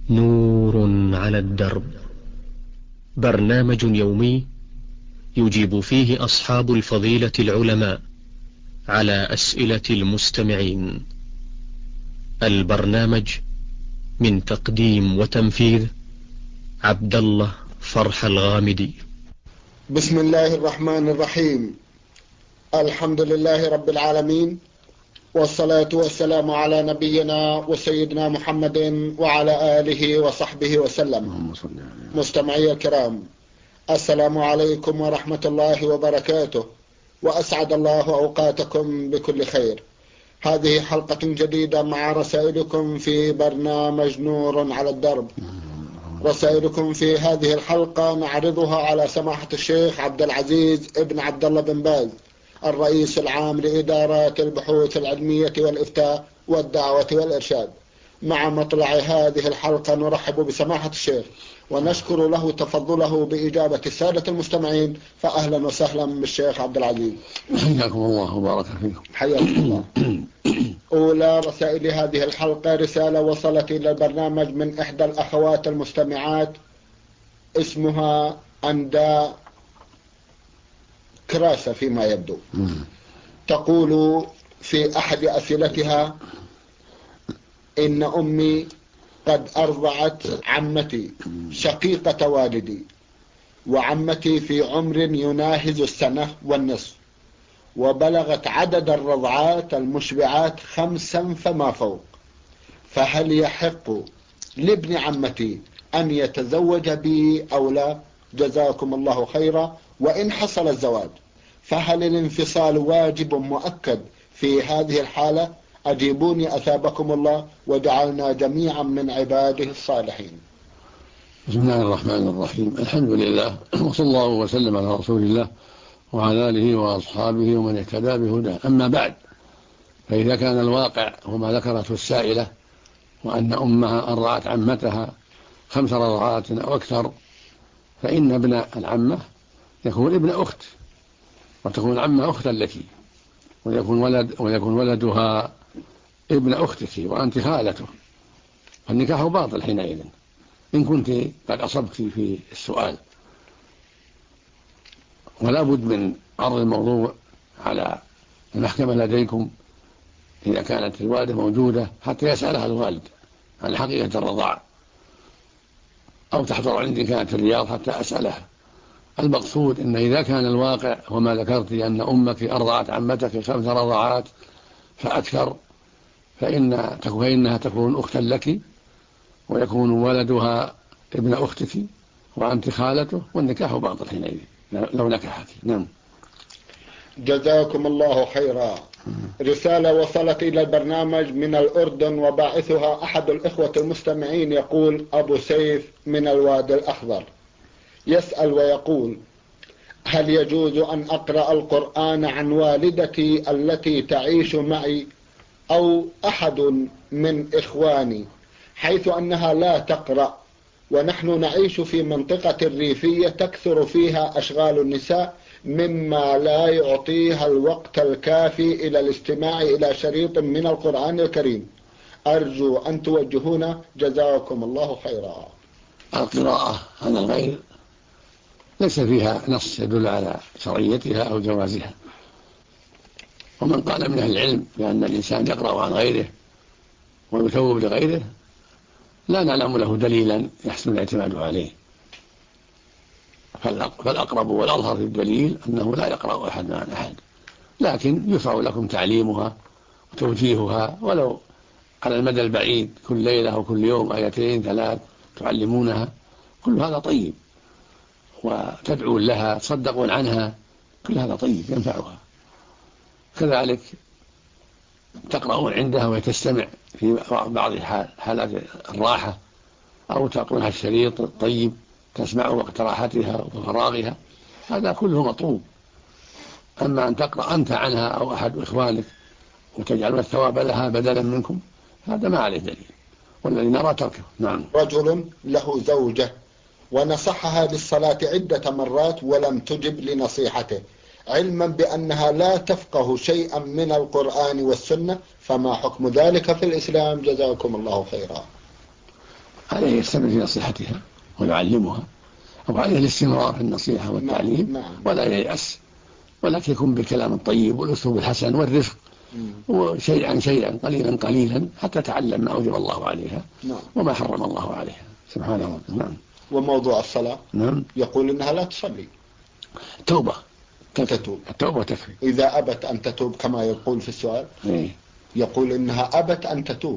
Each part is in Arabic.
نور على الدرب، برنامج يومي يجيب فيه أصحاب الفضيلة العلماء على أسئلة المستمعين. البرنامج من تقديم وتنفيذ عبد الله فرح الغامدي. بسم الله الرحمن الرحيم. الحمد لله رب العالمين، والصلاة والسلام على نبينا وسيدنا محمد وعلى آله وصحبه وسلم. مستمعي الكرام، السلام عليكم ورحمة الله وبركاته، وأسعد الله أوقاتكم بكل خير. هذه حلقة جديدة مع رسائلكم في برنامج نور على الدرب. رسائلكم في هذه الحلقة نعرضها على سماحة الشيخ عبد العزيز ابن عبد الله بن باز، الرئيس العام لإدارات البحوث العلمية والإفتاء والدعوة والإرشاد. مع مطلع هذه الحلقة نرحب بسماحة الشيخ ونشكر له تفضله بإجابة السادة المستمعين، فأهلا وسهلا بالشيخ عبد العزيز. حياكم الله وبارك فيكم. حياكم الله. أولى رسائل هذه الحلقة رسالة وصلت إلى البرنامج من إحدى الأخوات المستمعات، اسمها أنداء كراسة فيما يبدو. تقول في أحد أسئلتها: إن أمي قد أرضعت عمتي شقيقة والدي، وعمتي في عمر يناهز السنة والنصف، وبلغت عدد الرضعات المشبعات 5 فما فوق، فهل يحق لابن عمتي أن يتزوج بي أو لا؟ جزاكم الله خيرا. وإن حصل الزواج فهل الانفصال واجب مؤكد في هذه الحالة؟ أجيبوني أثابكم الله وجعلنا جميعا من عباده الصالحين. بسم الله الرحمن الرحيم. الحمد لله، وصلى الله وسلم على رسول الله وعلى آله وأصحابه ومن اهتدى بهداه. أما بعد، فإذا كان الواقع وما ذكرته السائلة، وأن أمها أرضعت عمتها 5 رضعات أو أكثر، فإن ابن العمة يكون ابن أخت، وتكون العمة أختا لك، ويكون ولدها ابن أختك وأنت خالته، فالنكاح باطل حينئذ إن كنت قد أصبت في السؤال. ولا بد من عرض الموضوع على المحكمة لديكم إذا كانت الوالدة موجودة، حتى يسألها الوالد عن حقيقة الرضاع، أو تحضر عندي كانت في الرياض حتى أسألها. المقصود أن إذا كان الواقع وما ذكرت أن أمك أرضعت عمتك 5 رضعات فأكثر، فإنها تكون أختا لك، ويكون ولدها ابن أختك وأنت خالته، والنكاح باطل حينئذ لو نكحت. نعم. جزاكم الله خيرا. رسالة وصلت إلى البرنامج من الأردن، وباعثها أحد الإخوة المستمعين، يقول أبو سيف من الوادي الأخضر، يسأل ويقول: هل يجوز أن أقرأ القرآن عن والدتي التي تعيش معي أو أحد من إخواني، حيث أنها لا تقرأ، ونحن نعيش في منطقة ريفية تكثر فيها أشغال النساء، مما لا يعطيها الوقت الكافي إلى الاستماع إلى شريط من القرآن الكريم؟ أرجو أن توجهونا، جزاكم الله خيرا. القراءة عن الغير ليس فيها نص يدل على شرعيتها أو جوازها، ومن قال من أهل العلم بأن الإنسان يقرأ عن غيره ويتوب لغيره لا نعلم له دليلا يحسن الاعتماد عليه، فالأقرب والأظهر في الدليل أنه لا يقرأ أحد عن أحد، لكن يشرع لكم تعليمها وتوجيهها ولو على المدى البعيد، كل ليلة أو كل يوم 2 3 تعلمونها، كل هذا طيب، وتدعون لها، تصدقون عنها، كل هذا طيب ينفعها. كذلك تقرؤون عندها وتستمع في بعض حالات الراحة، أو تقرأها الشريط الطيب تسمع وقت راحتها وفراغها، هذا كله مطلوب. أما أن تقرأ أنت عنها أو أحد إخوانك وتجعلون الثواب لها بدلا منكم، هذا ما عليه دليل، والذي نرى تركه. نعم. رجل له زوجة ونصحها بالصلاة عدة مرات ولم تجب لنصيحته، علما بأنها لا تفقه شيئا من القرآن والسنة، فما حكم ذلك في الإسلام؟ جزاكم الله خيرا. عليه يستمر في نصيحتها ويعلمها، أو عليه الاستمرار في النصيحة والتعليم. نعم. ولا ييأس، ولكن يكون بالكلام الطيب والأسلوب الحسن والرفق، وشيئا شيئا قليلا قليلا حتى تعلم ما أوجب الله عليها وما حرم الله عليها سبحانه وتعالى. نعم. وموضوع الصلاة، نعم. يقول إنها لا تصلي، توبة تتوب. التوبة تكفي. إذا أبت أن تتوب كما يقول في السؤال، يقول إنها أبت أن تتوب،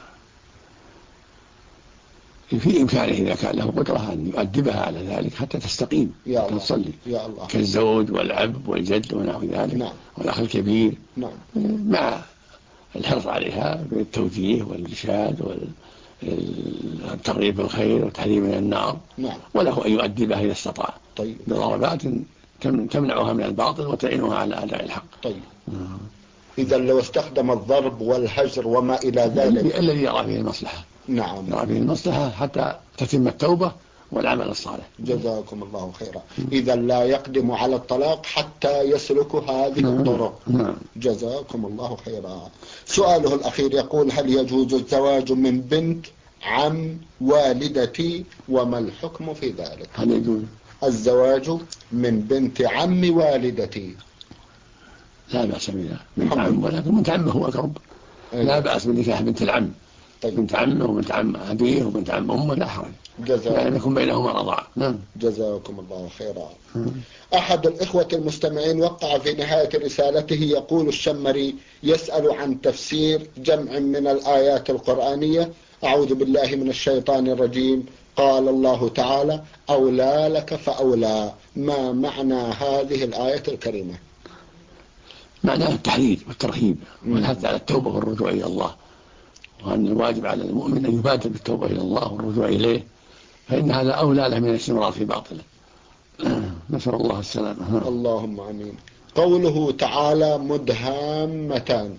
في إمكانه إذا كان له قدرة أن يؤدبها على ذلك حتى تستقيم حتى تصلي، كالزوج والأب والجد ونحو ذلك، والأخ الكبير، مع الحرص عليها بالتوجيه والإرشاد والترغيب بالخير والتحذير من النار. وله أن يؤدبها إذا استطاع بضربات تمنعها من الباطل وتعينها على أداء الحق. إذا لو استخدم الضرب والهجر وما إلى ذلك الذي يرى فيه المصلحة، يرى فيه المصلحة حتى تتم التوبة والعمل الصالح. جزاكم الله خيرا. إذا لا يقدم على الطلاق حتى يسلك هذه الطرق. جزاكم الله خيرا. سؤاله الأخير يقول: هل يجوز الزواج من بنت عم والدتي وما الحكم في ذلك؟ هل يجوز الزواج من بنت عم والدتي؟ لا بأس بها، بنت عم، ولكن بنت عمه هو أقرب. لا بأس بنكاح بنت العم. بنت عمه وبنت عم أبيه وبنت عم أمه لا حرج، يعني يكون بينهما رضاعة. جزاكم الله خيرا. أحد الإخوة المستمعين وقع في نهاية رسالته يقول الشمري يسأل عن تفسير جمع من الآيات القرآنية: أعوذ بالله من الشيطان الرجيم، قال الله تعالى: أولى لك فأولى. ما معنى هذه الآية الكريمة؟ معناها التحريض والترهيب والحث على التوبة والرجوع إلى الله، وأن الواجب على المؤمن أن يبادر بالتوبة إلى الله والرجوع إليه، فإن هذا أولى له من الاستمرار في باطله. نسأل الله السلامة. اللهم آمين. قوله تعالى: مدهامتان.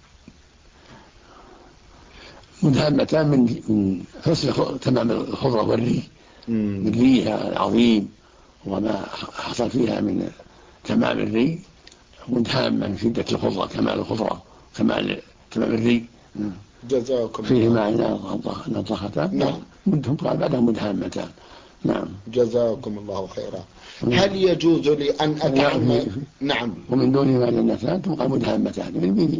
مدهامتان من حسن تمام الخضرة والري، من ريها العظيم وما حصل فيها من تمام الري، مدهامة من شدة الخضرة، كمال الخضرة، كمال تمام الري. جزاكم فيه معنى نضختان. مدهم قال بعدها مدهامتان. جزاكم الله خيرا. هل يجوز لي أن أتعمد؟ ومن دونهما جنتان تبقى مدهامتان،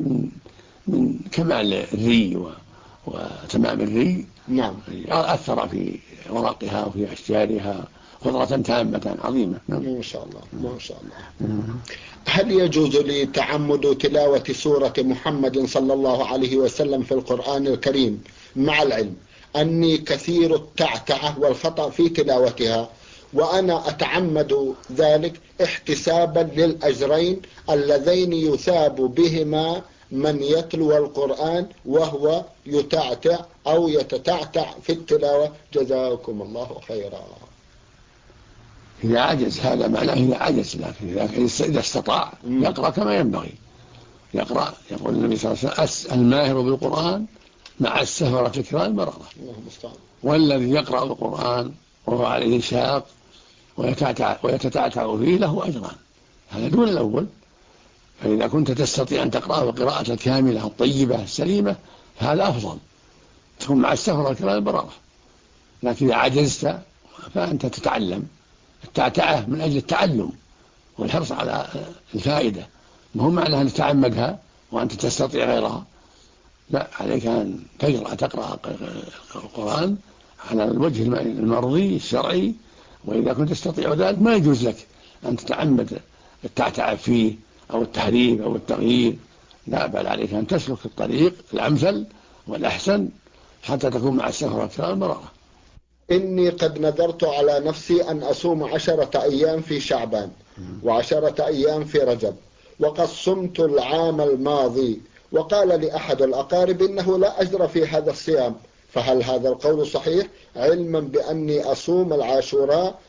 من كمال الري وتمام الري. أثر في ورقها وفي أشجارها خضرة تامة عظيمة. ما شاء الله ما شاء الله. هل يجوز لي تعمد تلاوة سورة محمد صلى الله عليه وسلم في القرآن الكريم مع العلم أني كثير التعتعة والخطأ في تلاوتها، وأنا أتعمد ذلك احتسابا للأجرين اللذين يثاب بهما من يتلو القرآن وهو يتعتع أو يتتعتع في التلاوة؟ جزاكم الله خيرا. إذا عجز هذا معناه إذا عجز، لكن إذا استطاع يقرأ كما ينبغي. يقرأ، يقول النبي صلى الله عليه وسلم: الماهر بالقرآن مع السهرة الكرام بررة. والذي يقرأ القرآن وهو عليه شاق ويتتعتع فيه له أجران، هذا دون الأول. فإذا كنت تستطيع أن تقرأه القراءة الكاملة الطيبة السليمة هذا أفضل، تكون مع السهرة الكرام بررة. لكن إذا عجزت فأنت تتعلم التعتعة من أجل التعلم والحرص على الفائدة، مهم معنى أن تتعمدها وأنت تستطيع غيرها. لا، عليك أن تقرأ القرآن على الوجه المرضي الشرعي. وإذا كنت تستطيع ذلك ما يجوز لك أن تتعمد التعتعة فيه أو التحريف أو التغيير، لا، بل عليك أن تسلك الطريق الأمثل والأحسن حتى تكون مع السهرة الكرام بررة. إني قد نذرت على نفسي أن أصوم 10 أيام في شعبان و10 أيام في رجب، وقد صمت العام الماضي، وقال لي أحد الأقارب إنه لا أجر في هذا الصيام، فهل هذا القول صحيح؟ علما بأني أصوم العاشوراء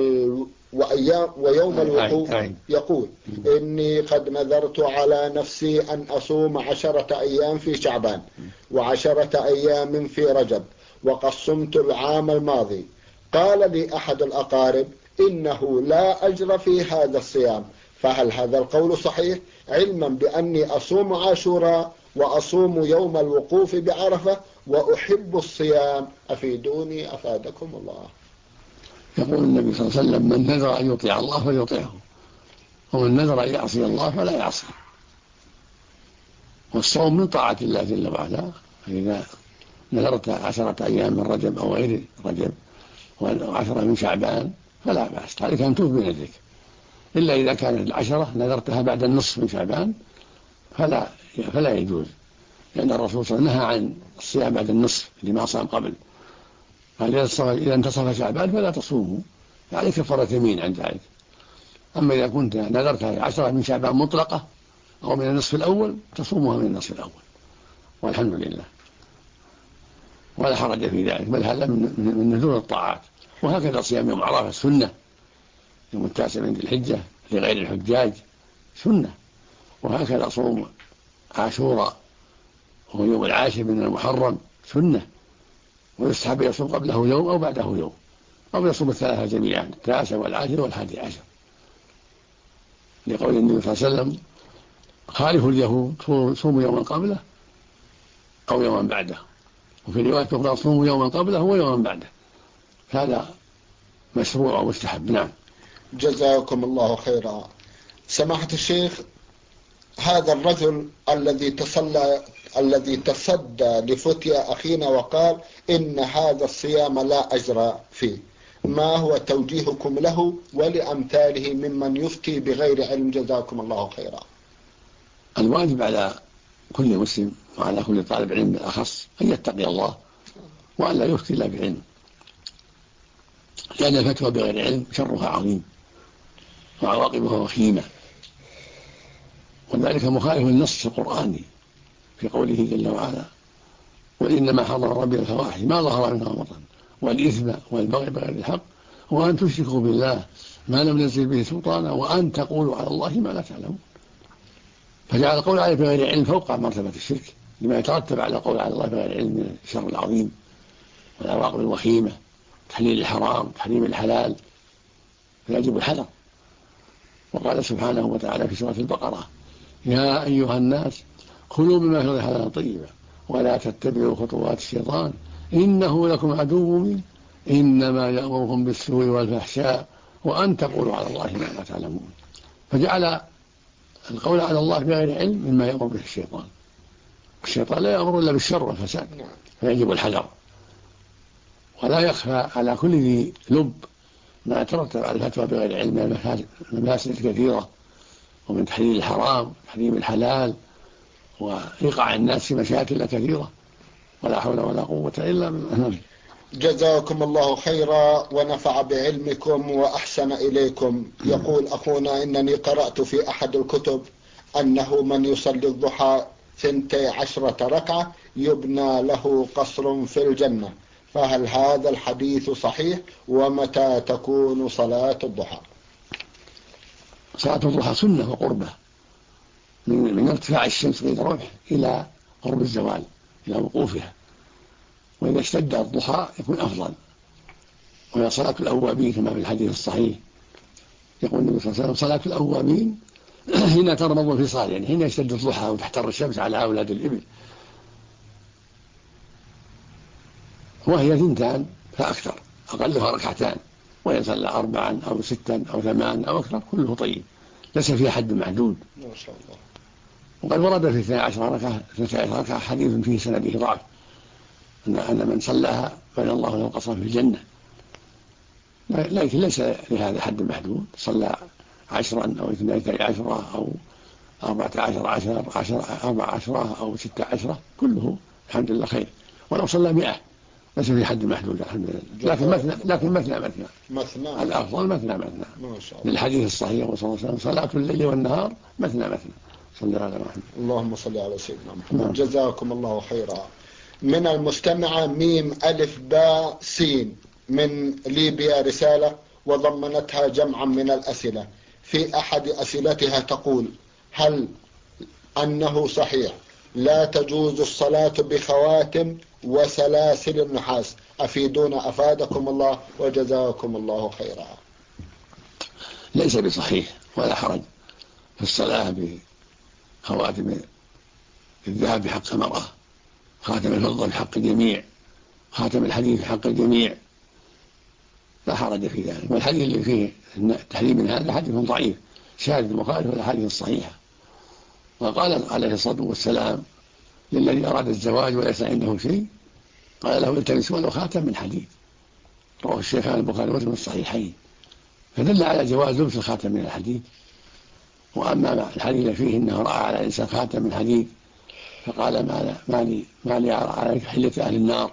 ويوم الوقوف. يقول: إني قد نذرت على نفسي أن أصوم 10 أيام في شعبان و10 أيام في رجب، وقد صمت العام الماضي. قال لي أحد الأقارب إنه لا أجر في هذا الصيام، فهل هذا القول صحيح؟ علما بأني أصوم عاشوراء وأصوم يوم الوقوف بعرفة وأحب الصيام أفيدوني أفادكم الله. يقول النبي صلى الله عليه وسلم: من نذر أن يطيع الله فليطيعه، ومن نذر أن يعصي الله فلا يعصيه. والصوم من طاعة الله جل وعلا، فإذا نذرت 10 أيام من رجب أو غير رجب و10 من شعبان فلا بأس، عليك أن توفي بنذرك، إلا إذا كانت 10 نذرتها بعد النصف من شعبان فلا يجوز، لأن الرسول صلى الله عليه وسلم نهى عن الصيام بعد النصف لما صام قبل، قال: إذا انتصف شعبان فلا تصوموا، عليك كفارة يمين عند ذلك. أما إذا كنت نذرت 10 من شعبان مطلقة أو من النصف الأول تصومها من النصف الأول، والحمد لله، ولا حرج في ذلك، بل هذا من نذور الطاعات. وهكذا صيام يوم عرفة سنة، يوم 9 من ذي الحجة لغير الحجاج سنة، وهكذا صوم عاشوراء وهو يوم 10 من المحرم سنة، ويستحب يصوم قبله يوم أو بعده يوم، أو يصوم الثلاثة جميعا، 9 و10 و11، لقول النبي صلى الله عليه وسلم: خالفوا اليهود، صوموا يوما قبله أو يوما بعده، وفي رواية أخرى: صوموا يوما قبله ويوما بعده. هذا مشروع ومستحب. نعم. جزاكم الله خيرا. سماحة الشيخ، هذا الرجل الذي تصدى لفتيا أخينا وقال إن هذا الصيام لا أجر فيه، ما هو توجيهكم له ولأمثاله ممن يفتي بغير علم؟ جزاكم الله خيرا. الواجب على كل مسلم وعلى كل طالب علم بالأخص أن يتقي الله وأن لا يفتي إلا بعلم، لأن الفتوى بغير علم شرها عظيم وعواقبها وخيمة، وذلك مخالف النص القرآني في قوله جل وعلا: وإنما حرم ربي الفواحش ما ظهر منها وبطن والإثم والبغي بغير الحق وأن تشركوا بالله ما لم ينزل به سلطانا وأن تقولوا على الله ما لا تعلمون. فجعل القول عليه بغير علم فوق مرتبة الشرك، لما يترتب على القول على الله بغير علم من الشر العظيم والعواقب الوخيمة، تحليل الحرام، تحريم الحلال، فيجب الحذر. وقال سبحانه وتعالى في سورة البقرة: يا أيها الناس كلوا مما في الأرض حلالا طيبا ولا تتبعوا خطوات الشيطان إنه لكم عدو مبين إنما يأمركم بالسوء والفحشاء وأن تقولوا على الله ما لا تعلمون. فجعل القول على الله بغير علم مما يأمر به الشيطان، الشيطان لا يأمر إلا بالشر والفساد، فيجب الحذر. ولا يخفى على كل ذي لب ما يترتب على الفتوى بغير علم من المفاسد كثيرة، ومن تحليل الحرام، تحريم الحلال، وإيقاع الناس في مشاكل كثيرة، ولا حول ولا قوة إلا بالله. جزاكم الله خيرا ونفع بعلمكم وأحسن إليكم. يقول أخونا: إنني قرأت في أحد الكتب أنه من يصلي الضحى 12 ركعة يبنى له قصر في الجنة، فهل هذا الحديث صحيح؟ ومتى تكون صلاة الضحى؟ صلاة الضحى سنة وقربة من ارتفاع الشمس قيد الرمح إلى قرب الزوال إلى وقوفها، وإذا اشتد الضحى يكون أفضل. وهي صلاة الأوابين كما في الحديث الصحيح، يقول النبي صلى الله عليه وسلم: صلاة الأوابين حين ترمض الفصال، يعني حين يشتد الضحى وتحتر الشمس على أولاد الإبل، وهي 2 فأكثر، أقلها 2 ركعتان، وإن صلى 4 أو 6 أو 8 أو أكثر كله طيب، ليس فيها حد محدود ما شاء الله. وقد ورد في 12 ركعة حديث فيه سنده ضعف، أن من صلىها بنى الله له قصرا في الجنة، لكن ليس لهذا حد محدود، صلى 10 أو 12 أو 14 أو 16 كله الحمد لله خير، ولو صلى 100 ليس في حد محدود الحمد لله، لكن مثنى الأفضل مثنى للحديث الصحيح صلى الله عليه وسلم: صلاة الليل والنهار مثنى. صلى على محمد. اللهم صل على سيدنا محمد. جزاكم الله خيرا. من المستمعة ميم ألف باء سين من ليبيا رسالة وضمنتها جمعا من الأسئلة. في أحد أسئلتها تقول: هل أنه صحيح لا تجوز الصلاة بخواتم وسلاسل النحاس؟ أفيدونا أفادكم الله وجزاكم الله خيرا. ليس بصحيح ولا حرج في الصلاة بخواتم الذهب بحق المرأة خاتم الفضة في حق الجميع، خاتم الحديث في حق الجميع، لا حرج في ذلك. والحديث اللي فيه التحريم من هذا حديث ضعيف شاذ مخالف للأحاديث الصحيحة. وقال عليه الصلاة والسلام للذي أراد الزواج وليس عنده شيء، قال له التمس ولو خاتم من حديد، رواه الشيخان البخاري ومسلم الصحيحين، فدل على جواز لبس الخاتم من الحديد. وأما الحديث فيه أنه رأى على الإنسان خاتم من حديد فقال ما لي أرى عليك حلة أهل النار،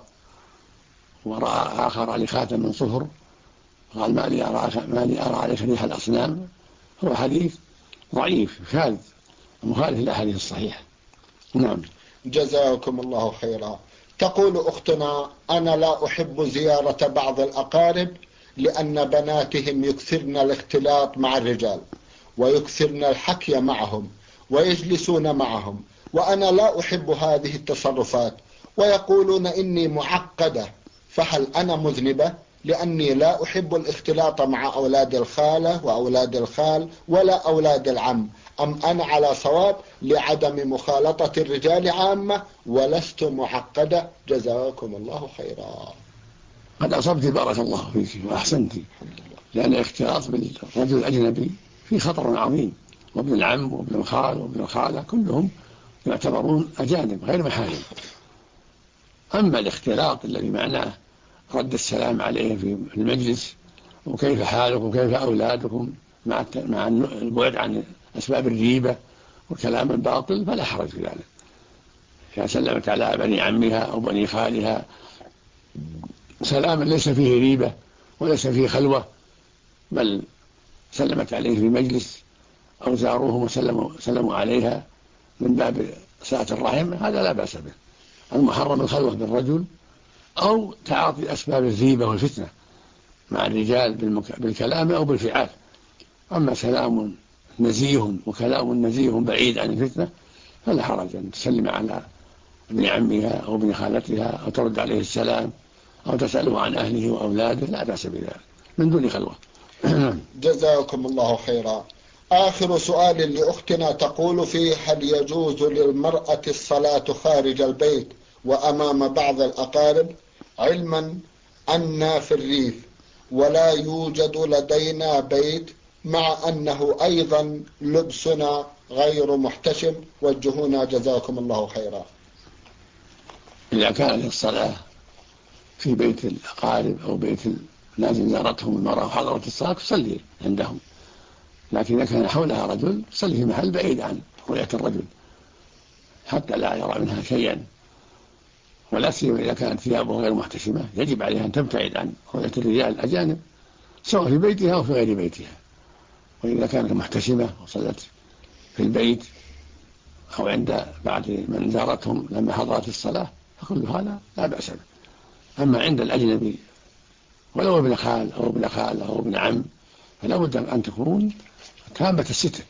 ورأى آخر على خاتم من صفر قال ما لي أرى عليك ريح الأصنام، هو حديث ضعيف شاذ مخالف للأحاديث الصحيحة. نعم. جزاكم الله خيرا. تقول أختنا: أنا لا أحب زيارة بعض الأقارب لأن بناتهم يكثرن الاختلاط مع الرجال ويكثرن الحكي معهم ويجلسون معهم، وأنا لا أحب هذه التصرفات، ويقولون إني معقدة، فهل أنا مذنبة لأني لا أحب الاختلاط مع أولاد الخالة وأولاد الخال ولا أولاد العم، أم أنا على صواب لعدم مخالطة الرجال عامة ولست معقدة؟ جزاكم الله خيرا. قد أصبت بارك الله فيك وأحسنت، لأن الاختلاط بالرجل الأجنبي في خطر عظيم، وابن العم وابن الخال وابن الخالة كلهم يعتبرون أجانب غير محارم. أما الاختلاط الذي معناه رد السلام عليه في المجلس وكيف حالكم وكيف أولادكم مع البعد عن أسباب الريبة وكلام الباطل فلا حرج في ذلك. إذا سلمت على بني عمها أو بني خالها سلاما ليس فيه ريبة وليس فيه خلوة، بل سلمت عليه في مجلس أو زاروهم وسلموا عليها من باب صلة الرحم، هذا لا بأس به. المحرم الخلوة بالرجل أو تعاطي أسباب الريبة والفتنة مع الرجال بالكلام أو بالفعال. أما سلام نزيه وكلام نزيه بعيد عن الفتنة فلا حرج أن تسلم على ابن عمها أو ابن خالتها أو ترد عليه السلام أو تسأله عن أهله وأولاده، لا بأس بذلك من دون خلوة. جزاكم الله خيرا. آخر سؤال لأختنا تقول فيه: هل يجوز للمرأة الصلاة خارج البيت وأمام بعض الأقارب، علما أننا في الريف ولا يوجد لدينا بيت، مع أنه أيضا لبسنا غير محتشم؟ وجهونا جزاكم الله خيرا. إذا كانت الصلاة في بيت الأقارب أو بيت الناس زارتهم المرأة وحضرت الصلاة تصلي عندهم، لكن إذا كان حولها رجل تصلي في محل بعيد عن رؤية الرجل حتى لا يرى منها شيئا، ولا سيما إذا كانت ثيابه غير محتشمة يجب عليها أن تبتعد عن رؤية الرجال الأجانب سواء في بيتها أو في غير بيتها. وإذا كانت محتشمة وصلت في البيت أو عند بعض من زارتهم لما حضرت الصلاة فكل هذا لا بأس به. أما عند الأجنبي ولو ابن خال أو ابن خال أو ابن عم فلا بد أن تكون تامة الستر،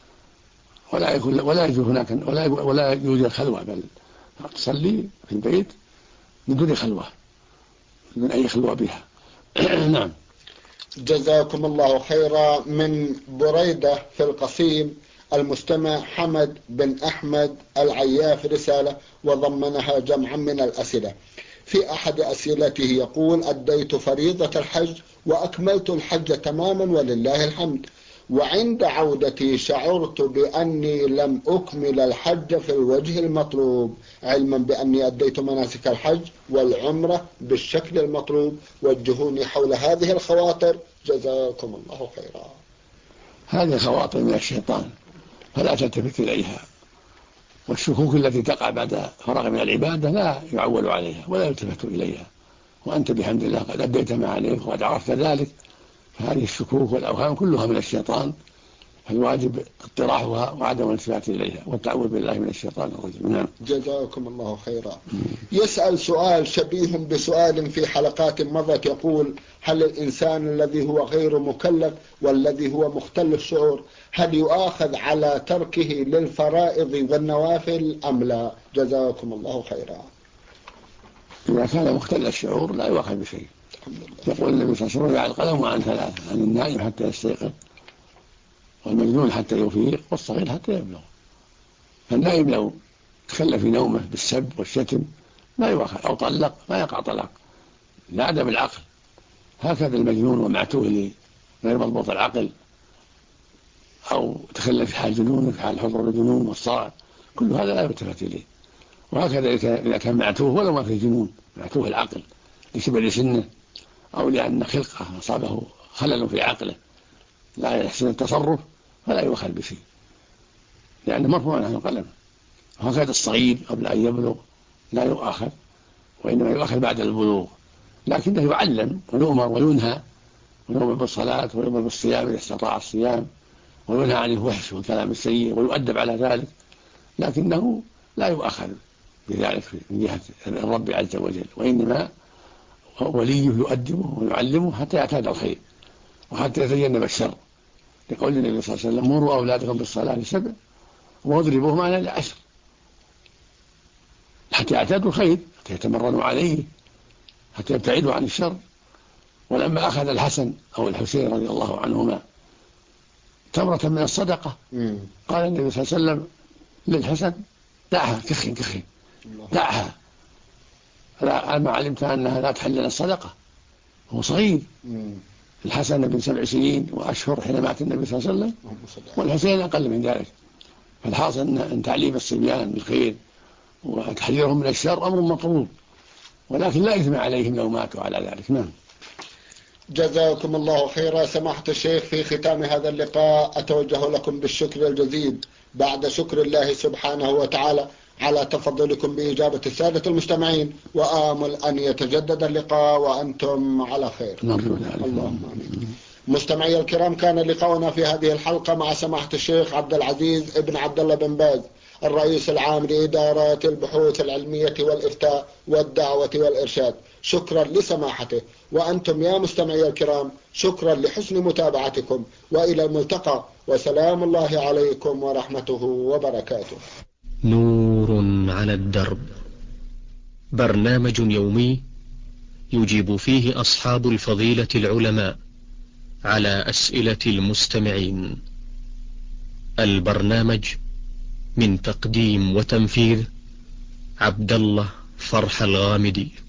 ولا يوجد هناك ولا يوجد خلوة، بل تصلي في البيت من دون خلوة، من أي خلوة بها. نعم. جزاكم الله خيرا. من بريدة في القصيم المستمع حمد بن أحمد العياف رسالة وضمنها جمعا من الأسئلة. في أحد أسئلته يقول: أديت فريضة الحج وأكملت الحج تماما ولله الحمد، وعند عودتي شعرت بأني لم أكمل الحج في الوجه المطلوب، علما بأني أديت مناسك الحج والعمرة بالشكل المطلوب. وجهوني حول هذه الخواطر جزاكم الله خيرا. هذه خواطر من الشيطان فلا تلتفت إليها، والشكوك التي تقع بعد فراغ من العبادة لا يعول عليها ولا يلتفت إليها، وأنت بحمد الله قد أديت ما عليك وقد عرفت ذلك. فهذه الشكوك والأوهام كلها من الشيطان، فالواجب اطراحها وعدم الالتفات إليها والتعوذ بالله من الشيطان الرجيم. نعم. جزاكم الله خيرا. يسأل سؤال شبيه بسؤال في حلقات مضت، يقول: هل الإنسان الذي هو غير مكلف والذي هو مختل الشعور هل يؤاخذ على تركه للفرائض والنوافل أم لا؟ جزاكم الله خيرا. إذا كان مختل الشعور لا يؤاخذ بشيء. يقول النبي صلى الله عليه وسلم: على القلم عن ثلاثة: عن النائم حتى يستيقظ، والمجنون حتى يفيق، والصغير حتى يبلغ. فالنائم لو تخلى في نومه بالسب والشتم لا يؤخذ، أو طلق ما يقع طلاق، لا أدب العقل. هكذا المجنون ومعتوه اللي غير مضبوط العقل أو تخلف في حال جنونه في حال حضور الجنون والصرع، كل هذا لا يلتفت إليه. وهكذا إذا كان معتوه ولو ما في جنون، معتوه العقل لكبر سنه أو لأن خلقه أصابه خلل في عقله لا يحسن التصرف، فلا يؤخذ بشيء لأنه مرفوع عنه القلم. وهكذا الصغير قبل أن يبلغ لا يؤخذ، وإنما يؤخذ بعد البلوغ، لكنه يعلم ويؤمر وينهى، ويؤمر بالصلاة ويؤمر بالصيام إذا استطاع الصيام، وينهى عن الفحش والكلام السيء ويؤدب على ذلك، لكنه لا يؤخذ بذلك من جهة الرب عز وجل، وإنما وليه يؤدبه ويعلمه حتى يعتاد الخير وحتى يتجنب الشر، لقول النبي صلى الله عليه وسلم: مروا أولادكم بالصلاة ل7 واضربوهم على 10، حتى يعتادوا الخير، حتى يتمرنوا عليه، حتى يبتعدوا عن الشر. ولما أخذ الحسن أو الحسين رضي الله عنهما تمرة من الصدقة قال النبي صلى الله عليه وسلم للحسن: دعها، كخن دعها، ما علمت أنها لا تحل لنا الصدقة. هو صغير، الحسن بن 7 سنين وأشهر حين مات النبي صلى الله عليه وسلم، والحسين أقل من ذلك. فالحاصل أن تعليم الصبيان بالخير وتحذيرهم من الشر أمر مطلوب، ولكن لا إثم عليهم لو ماتوا على ذلك. نعم. جزاكم الله خيرا سماحة الشيخ. في ختام هذا اللقاء أتوجه لكم بالشكر الجزيل بعد شكر الله سبحانه وتعالى على تفضلكم بإجابة السادة المستمعين، وآمل أن يتجدد اللقاء وأنتم على خير. اللهم آمين. مستمعي الكرام، كان لقاؤنا في هذه الحلقة مع سماحة الشيخ عبد العزيز ابن عبد الله بن باز، الرئيس العام لإدارات البحوث العلمية والإفتاء والدعوة والإرشاد. شكرا لسماحته، وأنتم يا مستمعي الكرام شكرا لحسن متابعتكم، وإلى الملتقى، وسلام الله عليكم ورحمته وبركاته. نور على الدرب، برنامج يومي يجيب فيه أصحاب الفضيلة العلماء على أسئلة المستمعين. البرنامج من تقديم وتنفيذ عبد الله فرح الغامدي.